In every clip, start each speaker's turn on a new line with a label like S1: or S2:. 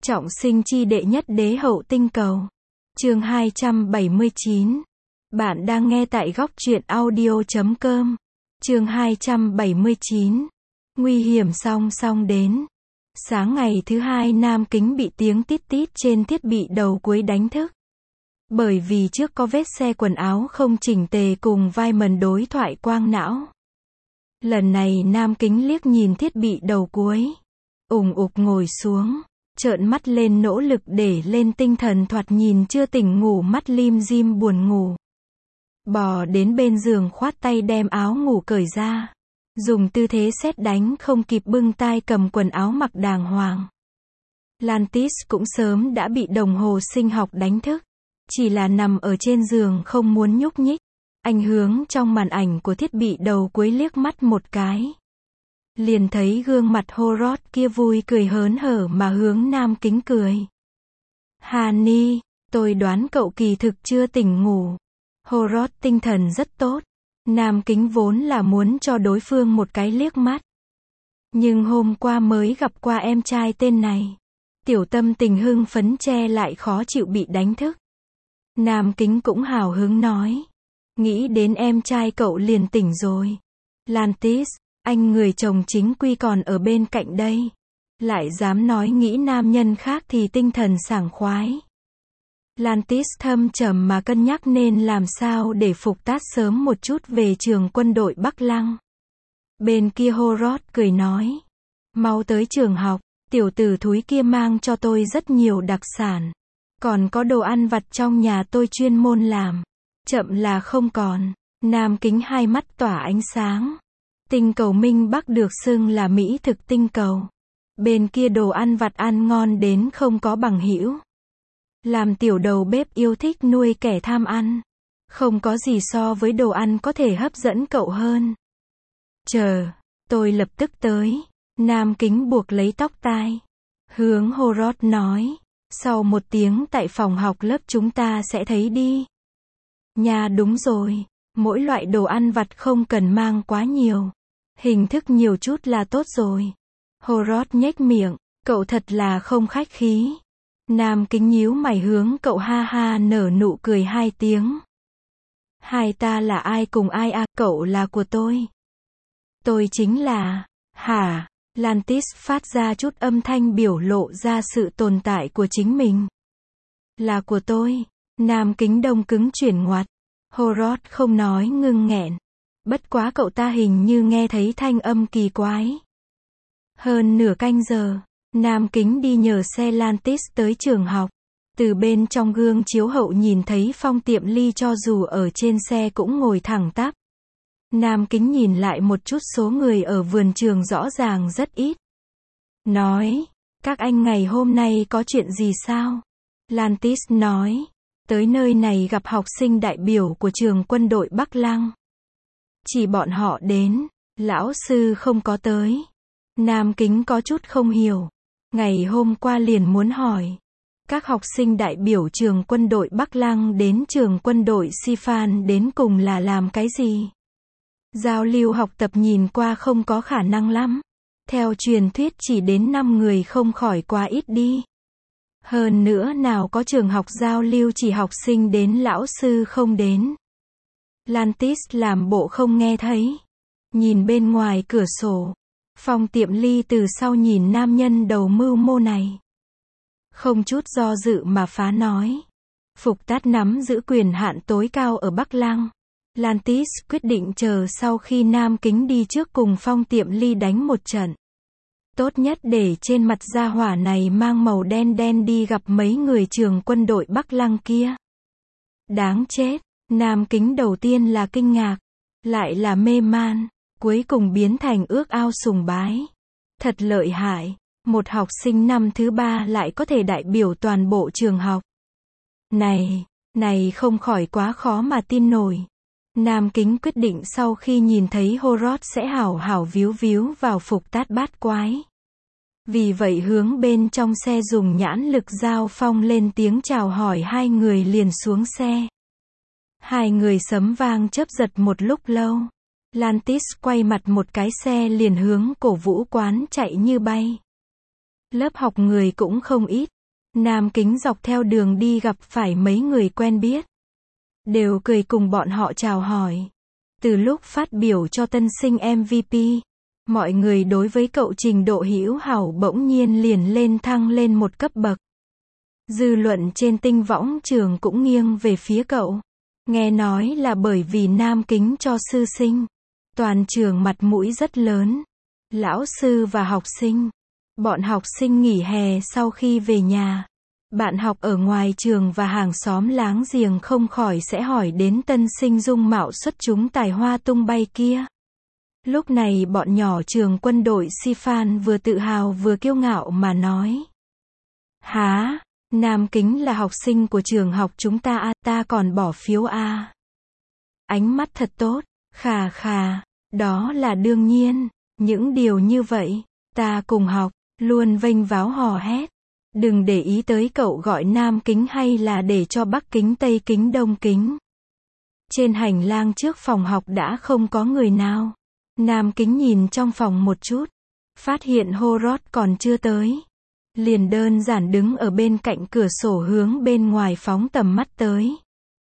S1: Trọng sinh chi đệ nhất đế hậu tinh cầu. Chương 279. Bạn đang nghe tại góc truyện audio.com. Chương 279. Nguy hiểm song song đến. Sáng ngày thứ hai, Nam Kính bị tiếng tít tít trên thiết bị đầu cuối đánh thức. Bởi vì trước có vết xe quần áo không chỉnh tề cùng Wyman đối thoại quang não. Lần này Nam Kính liếc nhìn thiết bị đầu cuối. Ủng ục ngồi xuống, trợn mắt lên nỗ lực để lên tinh thần, thoạt nhìn chưa tỉnh ngủ, mắt lim dim buồn ngủ. Bò đến bên giường, khoát tay đem áo ngủ cởi ra. Dùng tư thế sét đánh không kịp bưng tai cầm quần áo mặc đàng hoàng. Lantis cũng sớm đã bị đồng hồ sinh học đánh thức. Chỉ là nằm ở trên giường không muốn nhúc nhích. Anh hướng trong màn ảnh của thiết bị đầu cuối liếc mắt một cái. Liền thấy gương mặt Horrod kia vui cười hớn hở mà hướng Nam Kính cười. Honey, tôi đoán cậu kỳ thực chưa tỉnh ngủ. Horrod tinh thần rất tốt. Nam Kính vốn là muốn cho đối phương một cái liếc mắt. Nhưng hôm qua mới gặp qua em trai tên này. Tiểu tâm tình hưng phấn che lại khó chịu bị đánh thức. Nam Kính cũng hào hứng nói. Nghĩ đến em trai cậu liền tỉnh rồi. Lantis, anh người chồng chính quy còn ở bên cạnh đây. Lại dám nói nghĩ nam nhân khác thì tinh thần sảng khoái. Lantis thâm trầm mà cân nhắc nên làm sao để Phục Tát sớm một chút về trường quân đội Bắc Lăng. Bên kia Horrod cười nói. Mau tới trường học, tiểu tử thúi kia mang cho tôi rất nhiều đặc sản. Còn có đồ ăn vặt trong nhà tôi chuyên môn làm. Chậm là không còn. Nam Kính hai mắt tỏa ánh sáng. Tinh cầu Minh Bắc được xưng là mỹ thực tinh cầu. Bên kia đồ ăn vặt ăn ngon đến không có bằng hữu. Làm tiểu đầu bếp yêu thích nuôi kẻ tham ăn. Không có gì so với đồ ăn có thể hấp dẫn cậu hơn. Chờ, tôi lập tức tới. Nam Kính buộc lấy tóc tai. Hướng Horrod nói. Sau một tiếng tại phòng học lớp chúng ta sẽ thấy đi. Nhà đúng rồi. Mỗi loại đồ ăn vặt không cần mang quá nhiều. Hình thức nhiều chút là tốt rồi. Horrod nhếch miệng. Cậu thật là không khách khí. Nam Kính nhíu mày hướng cậu ha ha nở nụ cười hai tiếng. Hai ta là ai cùng ai à? Cậu là của tôi. Tôi chính là... Hả? Lantis phát ra chút âm thanh biểu lộ ra sự tồn tại của chính mình. Là của tôi. Nam Kính đông cứng chuyển ngoặt. Horrod không nói ngưng nghẹn. Bất quá cậu ta hình như nghe thấy thanh âm kỳ quái. Hơn nửa canh giờ, Nam Kính đi nhờ xe Lantis tới trường học. Từ bên trong gương chiếu hậu nhìn thấy Phong Tiệm Ly cho dù ở trên xe cũng ngồi thẳng tắp. Nam Kính nhìn lại một chút số người ở vườn trường rõ ràng rất ít. Nói, các anh ngày hôm nay có chuyện gì sao? Lantis nói, tới nơi này gặp học sinh đại biểu của trường quân đội Bắc Lăng. Chỉ bọn họ đến, lão sư không có tới. Nam Kính có chút không hiểu. Ngày hôm qua liền muốn hỏi. Các học sinh đại biểu trường quân đội Bắc Lăng đến trường quân đội Sifan đến cùng là làm cái gì? Giao lưu học tập nhìn qua không có khả năng lắm. Theo truyền thuyết chỉ đến 5 người không khỏi quá ít đi. Hơn nữa nào có trường học giao lưu chỉ học sinh đến lão sư không đến. Lantis làm bộ không nghe thấy. Nhìn bên ngoài cửa sổ. Phong Tiệm Ly từ sau nhìn nam nhân đầu mưu mô này. Không chút do dự mà phá nói. Phục Tát nắm giữ quyền hạn tối cao ở Bắc Lăng. Lantis quyết định chờ sau khi Nam Kính đi trước cùng Phong Tiệm Ly đánh một trận. Tốt nhất để trên mặt gia hỏa này mang màu đen đen đi gặp mấy người trường quân đội Bắc Lăng kia. Đáng chết. Nam Kính đầu tiên là kinh ngạc. Lại là mê man. Cuối cùng biến thành ước ao sùng bái. Thật lợi hại. Một học sinh năm thứ 3 lại có thể đại biểu toàn bộ trường học. Này không khỏi quá khó mà tin nổi. Nam Kính quyết định sau khi nhìn thấy Horrod sẽ hảo hảo víu víu vào Phục Tát bát quái. Vì vậy hướng bên trong xe dùng nhãn lực giao phong lên tiếng chào hỏi, hai người liền xuống xe. Hai người sấm vang chớp giật một lúc lâu. Lantis quay mặt một cái xe liền hướng cổ vũ quán chạy như bay. Lớp học người cũng không ít, Nam Kính dọc theo đường đi gặp phải mấy người quen biết. Đều cười cùng bọn họ chào hỏi. Từ lúc phát biểu cho tân sinh MVP, mọi người đối với cậu trình độ hữu hảo bỗng nhiên liền lên thăng lên một cấp bậc. Dư luận trên tinh võng trường cũng nghiêng về phía cậu. Nghe nói là bởi vì Nam Kính cho sư sinh. Toàn trường mặt mũi rất lớn. Lão sư và học sinh. Bọn học sinh nghỉ hè sau khi về nhà. Bạn học ở ngoài trường và hàng xóm láng giềng không khỏi sẽ hỏi đến tân sinh dung mạo xuất chúng tài hoa tung bay kia. Lúc này bọn nhỏ trường quân đội Sifan vừa tự hào vừa kiêu ngạo mà nói. Hả? Nam Kính là học sinh của trường học chúng ta à, ta còn bỏ phiếu à. Ánh mắt thật tốt, khà khà, đó là đương nhiên, những điều như vậy, ta cùng học, luôn vênh váo hò hét. Đừng để ý tới cậu gọi Nam Kính hay là để cho Bắc Kính Tây Kính Đông Kính. Trên hành lang trước phòng học đã không có người nào. Nam Kính nhìn trong phòng một chút, phát hiện Horod còn chưa tới. Liền đơn giản đứng ở bên cạnh cửa sổ hướng bên ngoài phóng tầm mắt tới.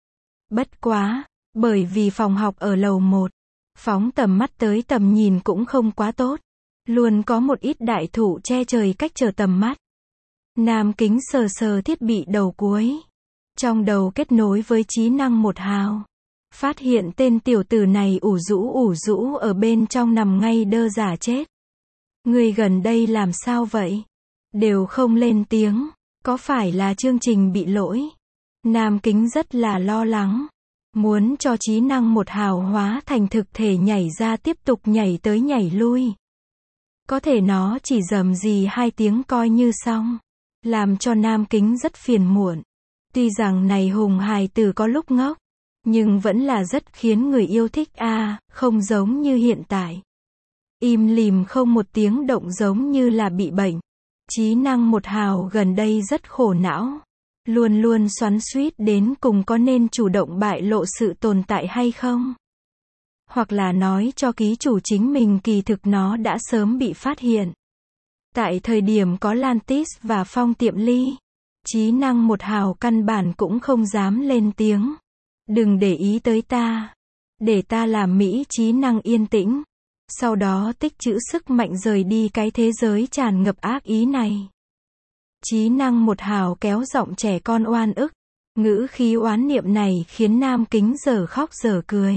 S1: Bất quá, bởi vì phòng học ở lầu 1, phóng tầm mắt tới tầm nhìn cũng không quá tốt. Luôn có một ít đại thụ che trời cách trở tầm mắt. Nam Kính sờ sờ thiết bị đầu cuối. Trong đầu kết nối với trí năng 1 hào. Phát hiện tên tiểu tử này ủ rũ ở bên trong nằm ngay đơ giả chết. Người gần đây làm sao vậy? Đều không lên tiếng. Có phải là chương trình bị lỗi? Nam Kính rất là lo lắng. Muốn cho trí năng 1 hào hóa thành thực thể nhảy ra tiếp tục nhảy tới nhảy lui. Có thể nó chỉ rầm rì 2 tiếng coi như xong. Làm cho Nam Kính rất phiền muộn. Tuy rằng này hùng hài tử có lúc ngốc, nhưng vẫn là rất khiến người yêu thích không giống như hiện tại. Im lìm không một tiếng động giống như là bị bệnh. Trí năng 1 hào gần đây rất khổ não. Luôn luôn xoắn xuýt đến cùng có nên chủ động bại lộ sự tồn tại hay không. Hoặc là nói cho ký chủ chính mình kỳ thực nó đã sớm bị phát hiện. Tại thời điểm có Lantis và Phong Tiệm Ly, trí năng 1 hào căn bản cũng không dám lên tiếng. Đừng để ý tới ta. Để ta làm Mỹ trí năng yên tĩnh. Sau đó tích trữ sức mạnh rời đi cái thế giới tràn ngập ác ý này. Trí năng 1 hào kéo giọng trẻ con oan ức. Ngữ khí oán niệm này khiến Nam Kính giờ khóc giờ cười.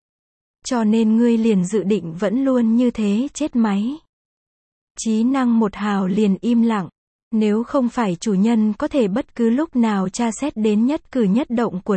S1: Cho nên ngươi liền dự định vẫn luôn như thế chết máy. Trí năng 1 hào liền im lặng. Nếu không phải chủ nhân có thể bất cứ lúc nào tra xét đến nhất cử nhất động của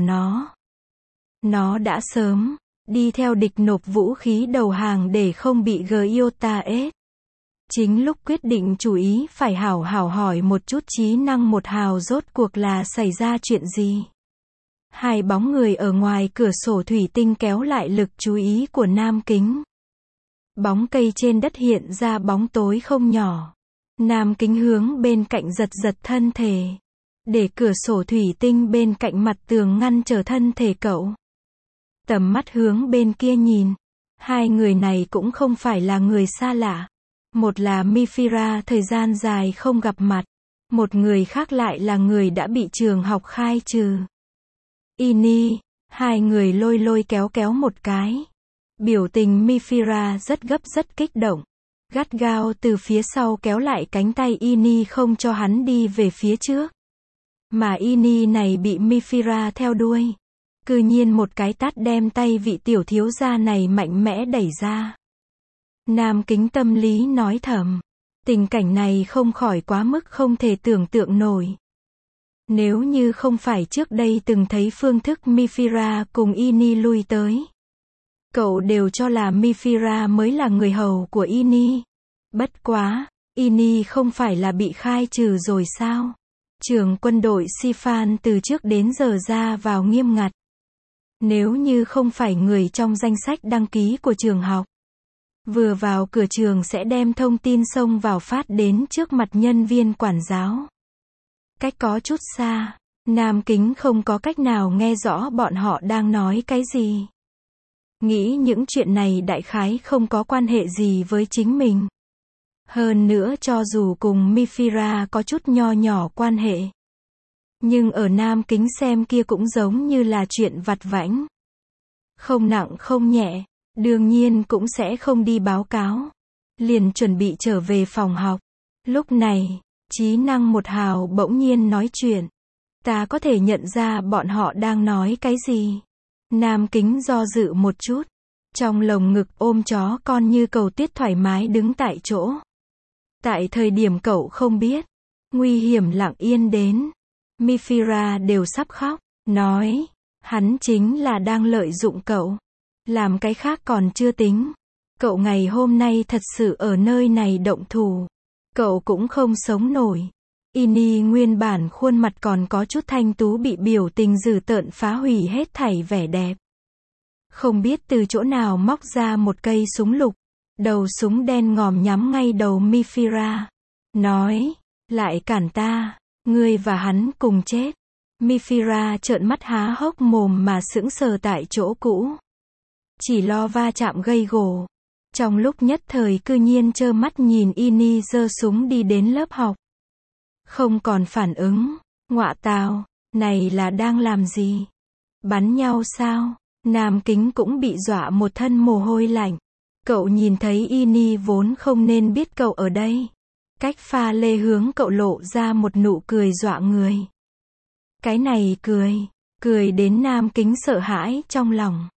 S1: nó đã sớm đi theo địch nộp vũ khí đầu hàng để không bị Giota ết. Chính lúc quyết định chú ý phải hảo hỏi một chút trí năng 1 hào rốt cuộc là xảy ra chuyện gì. 2 bóng người ở ngoài cửa sổ thủy tinh kéo lại lực chú ý của Nam Kính. Bóng cây trên đất hiện ra bóng tối không nhỏ. Nam Kính hướng bên cạnh giật thân thể. Để cửa sổ thủy tinh bên cạnh mặt tường ngăn trở thân thể cậu. Tầm mắt hướng bên kia nhìn. 2 người này cũng không phải là người xa lạ. Một là Mifira thời gian dài không gặp mặt. Một người khác lại là người đã bị trường học khai trừ. Ini, 2 người lôi kéo một cái. Biểu tình Mifira rất gấp rất kích động. Gắt gao từ phía sau kéo lại cánh tay Ini không cho hắn đi về phía trước. Mà Ini này bị Mifira theo đuôi. Cư nhiên một cái tát đem tay vị tiểu thiếu gia này mạnh mẽ đẩy ra. Nam Kính tâm lý nói thầm. Tình cảnh này không khỏi quá mức không thể tưởng tượng nổi. Nếu như không phải trước đây từng thấy phương thức Mifira cùng Ini lui tới. Cậu đều cho là Mifira mới là người hầu của Ini. Bất quá, Ini không phải là bị khai trừ rồi sao? Trường quân đội Sifan từ trước đến giờ ra vào nghiêm ngặt. Nếu như không phải người trong danh sách đăng ký của trường học, vừa vào cửa trường sẽ đem thông tin xông vào phát đến trước mặt nhân viên quản giáo. Cách có chút xa, Nam Kính không có cách nào nghe rõ bọn họ đang nói cái gì. Nghĩ những chuyện này đại khái không có quan hệ gì với chính mình. Hơn nữa cho dù cùng Mifira có chút nho nhỏ quan hệ, Nhưng ở Nam Kính xem kia cũng giống như là chuyện vặt vãnh. Không nặng không nhẹ, đương nhiên cũng sẽ không đi báo cáo. Liền chuẩn bị trở về phòng học. Lúc này, trí năng một hào bỗng nhiên nói chuyện. Ta có thể nhận ra bọn họ đang nói cái gì. Nam Kính do dự một chút. Trong lồng ngực ôm chó con như cầu tuyết thoải mái đứng tại chỗ. Tại thời điểm cậu không biết, nguy hiểm lặng yên đến. Mifira đều sắp khóc, nói, hắn chính là đang lợi dụng cậu. Làm cái khác còn chưa tính. Cậu ngày hôm nay thật sự ở nơi này động thủ. Cậu cũng không sống nổi. Ini nguyên bản khuôn mặt còn có chút thanh tú bị biểu tình dữ tợn phá hủy hết thảy vẻ đẹp. Không biết từ chỗ nào móc ra một cây súng lục. Đầu súng đen ngòm nhắm ngay đầu Mifira. Nói, lại cản ta, ngươi và hắn cùng chết. Mifira trợn mắt há hốc mồm mà sững sờ tại chỗ cũ. Chỉ lo va chạm gây gổ. Trong lúc nhất thời cư nhiên trơ mắt nhìn Ini giơ súng đi đến lớp học. Không còn phản ứng. Ngọa tào, này là đang làm gì? Bắn nhau sao? Nam Kính cũng bị dọa một thân mồ hôi lạnh. Cậu nhìn thấy Ini vốn không nên biết cậu ở đây. Cách pha lê hướng cậu lộ ra một nụ cười dọa người. Cái này cười đến Nam Kính sợ hãi trong lòng.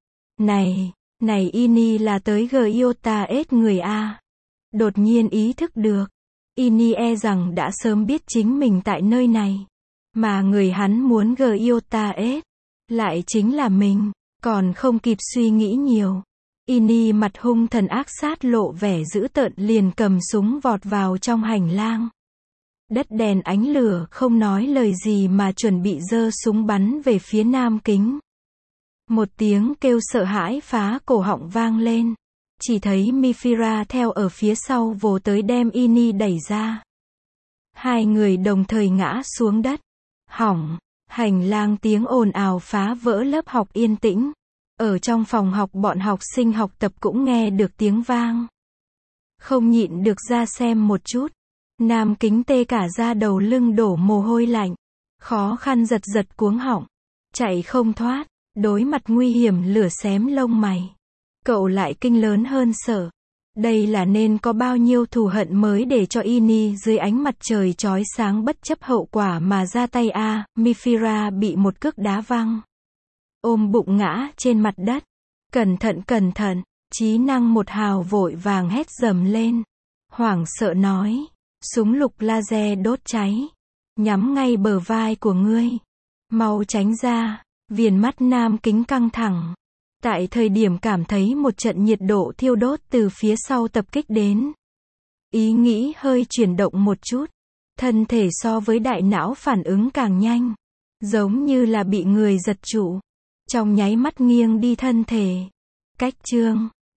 S1: Này Ini là tới Giota-S người A. Đột nhiên ý thức được. Ini e rằng đã sớm biết chính mình tại nơi này. Mà người hắn muốn Giota-S lại chính là mình. Còn không kịp suy nghĩ nhiều. Ini mặt hung thần ác sát lộ vẻ dữ tợn liền cầm súng vọt vào trong hành lang. Đất đèn ánh lửa không nói lời gì mà chuẩn bị giơ súng bắn về phía Nam Kính. Một tiếng kêu sợ hãi phá cổ họng vang lên. Chỉ thấy Mifira theo ở phía sau vồ tới đem Ini đẩy ra. Hai người đồng thời ngã xuống đất. Hỏng, hành lang tiếng ồn ào phá vỡ lớp học yên tĩnh. Ở trong phòng học bọn học sinh học tập cũng nghe được tiếng vang. Không nhịn được ra xem một chút. Nam Kính tê cả da đầu lưng đổ mồ hôi lạnh. Khó khăn giật cuống họng. Chạy không thoát. Đối mặt nguy hiểm lửa xém lông mày. Cậu lại kinh lớn hơn sợ. Đây là nên có bao nhiêu thù hận mới để cho Ini dưới ánh mặt trời chói sáng bất chấp hậu quả mà ra tay a. Mifira bị một cước đá văng. Ôm bụng ngã trên mặt đất. Cẩn thận, trí năng một hào vội vàng hét dầm lên. Hoảng sợ nói. Súng lục laser đốt cháy. Nhắm ngay bờ vai của ngươi. Mau tránh ra. Viền mắt Nam Kính căng thẳng. Tại thời điểm cảm thấy một trận nhiệt độ thiêu đốt từ phía sau tập kích đến. Ý nghĩ hơi chuyển động một chút. Thân thể so với đại não phản ứng càng nhanh. Giống như là bị người giật trụ. Trong nháy mắt nghiêng đi thân thể. Cách chương